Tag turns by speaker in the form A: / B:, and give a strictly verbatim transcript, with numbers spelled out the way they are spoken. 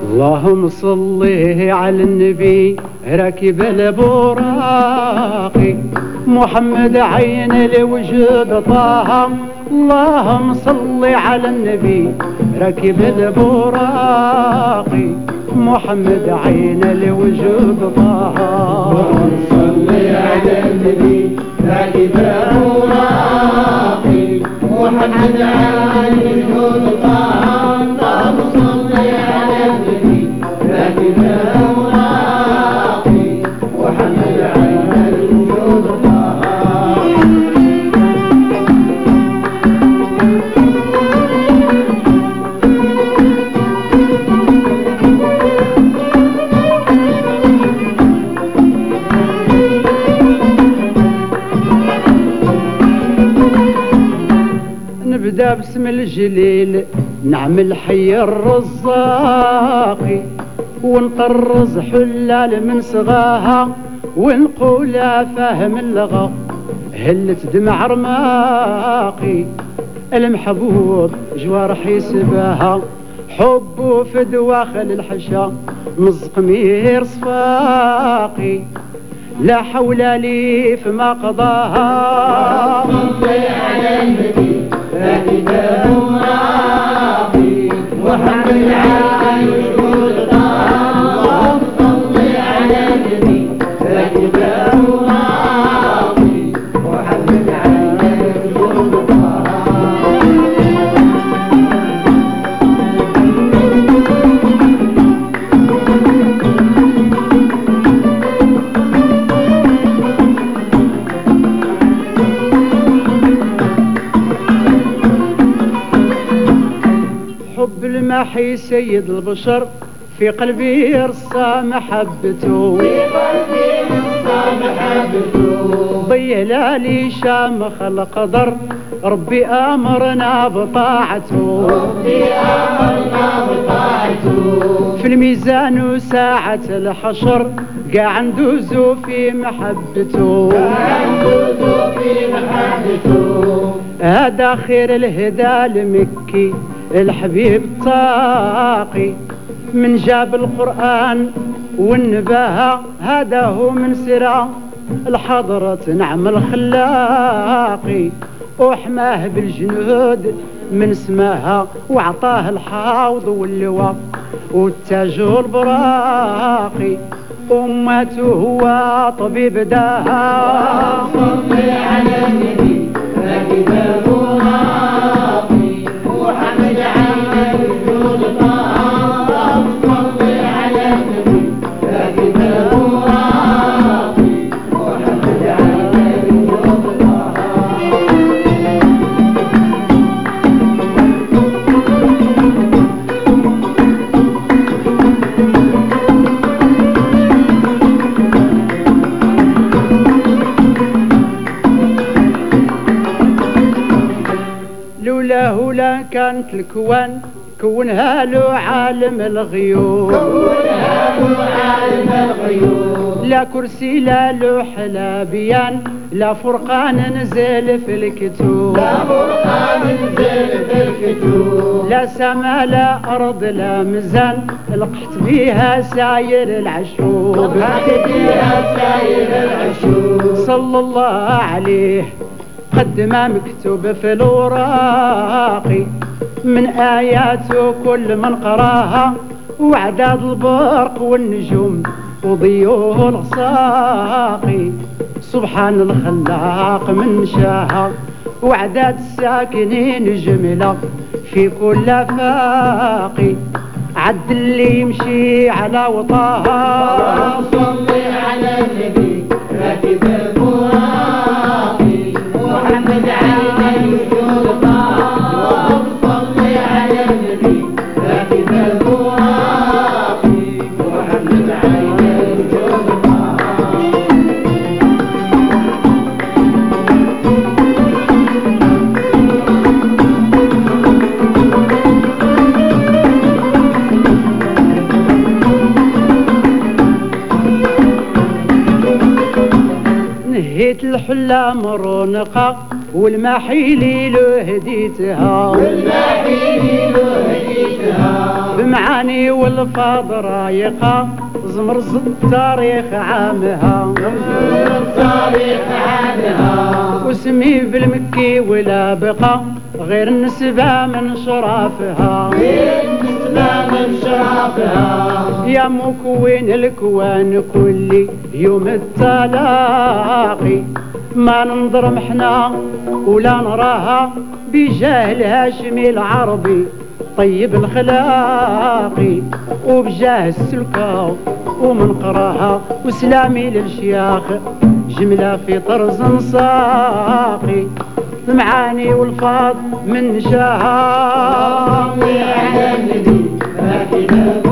A: اللهم صلي على النبي راكب البراقي محمد عين الوجود طه. اللهم صلي على النبي راكب البراقي محمد عين الوجود طه.
B: اللهم صلي على النبي راكب البراقي محمد عين الوجود طه. اللهم صلي على النبي راكب البراقي محمد عين الوجود طه.
A: نبدأ باسم الجليل نعمل حي الرزاقي ونطرز حلال من صغاها ونقولها فاهم اللغة هلت دمع رماقي المحبوب جوارح يسباها حب في دواخل الحشا مزق مير صفاقي لا حول لي فيما قضاها.
B: صلي على النبي راكب البراقي محمد عين الوجود طه. اللهم صلي على النبي راكب البراقي محمد عين الوجود طه.
A: حب المحي سيد البشر في قلبي يرصى محبته
B: في قلبي يرصى محبته
A: ضي لالي شامخ القدر ربي امرنا بطاعته
B: ربي امرنا بطاعته
A: في الميزان وساعة الحشر قاع ندوزو في محبته
B: قاع ندوزو في محبته.
A: هذا خير الهدى المكي الحبيب الطاقي من جاب القرآن والنباهة هذا هو من سرى الحضرة نعم الخلاقي وحماه بالجنود من سماها وعطاه الحوض واللواء والتاج البراقي أمته هو طبيب داها.
B: صلي على النبي راكب البراقي محمد عين الوجود طه. اللهم صلي على النبي راكب البراقي محمد عين الوجود طه.
A: لولاه لا كانت الكوان كونها له عالم الغيوب
B: كونها له عالم الغيوب
A: لا كرسي لا لوح لا بيان لا فرقان نزل في الكتوب
B: لا فرقان نزل في الكتوب
A: لا سما لا أرض لا ميزان لقحت بيها ساير العشوب
B: لقحت بيها ساير العشوب
A: صلى الله عليه قد ما مكتوب في الوراقي من آياته كل من قراها وعداد البرق والنجوم وضيوه الغساقي سبحان الخلاق من شاها وعداد الساكنين جملة في كل فاقي عد اللي يمشي على وطاها.
B: صلي على النبي راكب البراقي محمد عين الوجود طه. اللهم صلي على النبي راكب البراقي محمد عين الوجود طه.
A: نهيت الحلة مرونقة والمحيلي له هديتها
B: والمحيلي له هديتها
A: بمعاني والفاظ رايقة زمرز التاريخ عامها
B: التاريخ عامها
A: واسمي بالمكي ولا بقى غير النسبة من شرافها
B: بالنسبة من شرافها
A: يا مكون الكوان كل يوم التلاقي ما ننظر محنا ولا نراها بجاه الهاشمي العربي طيب الخلاقي وبجاه السلكة ومنقراها وسلامي للشياخ جملة في طرز ساقي المعاني والفاظ من جاها
B: على النبي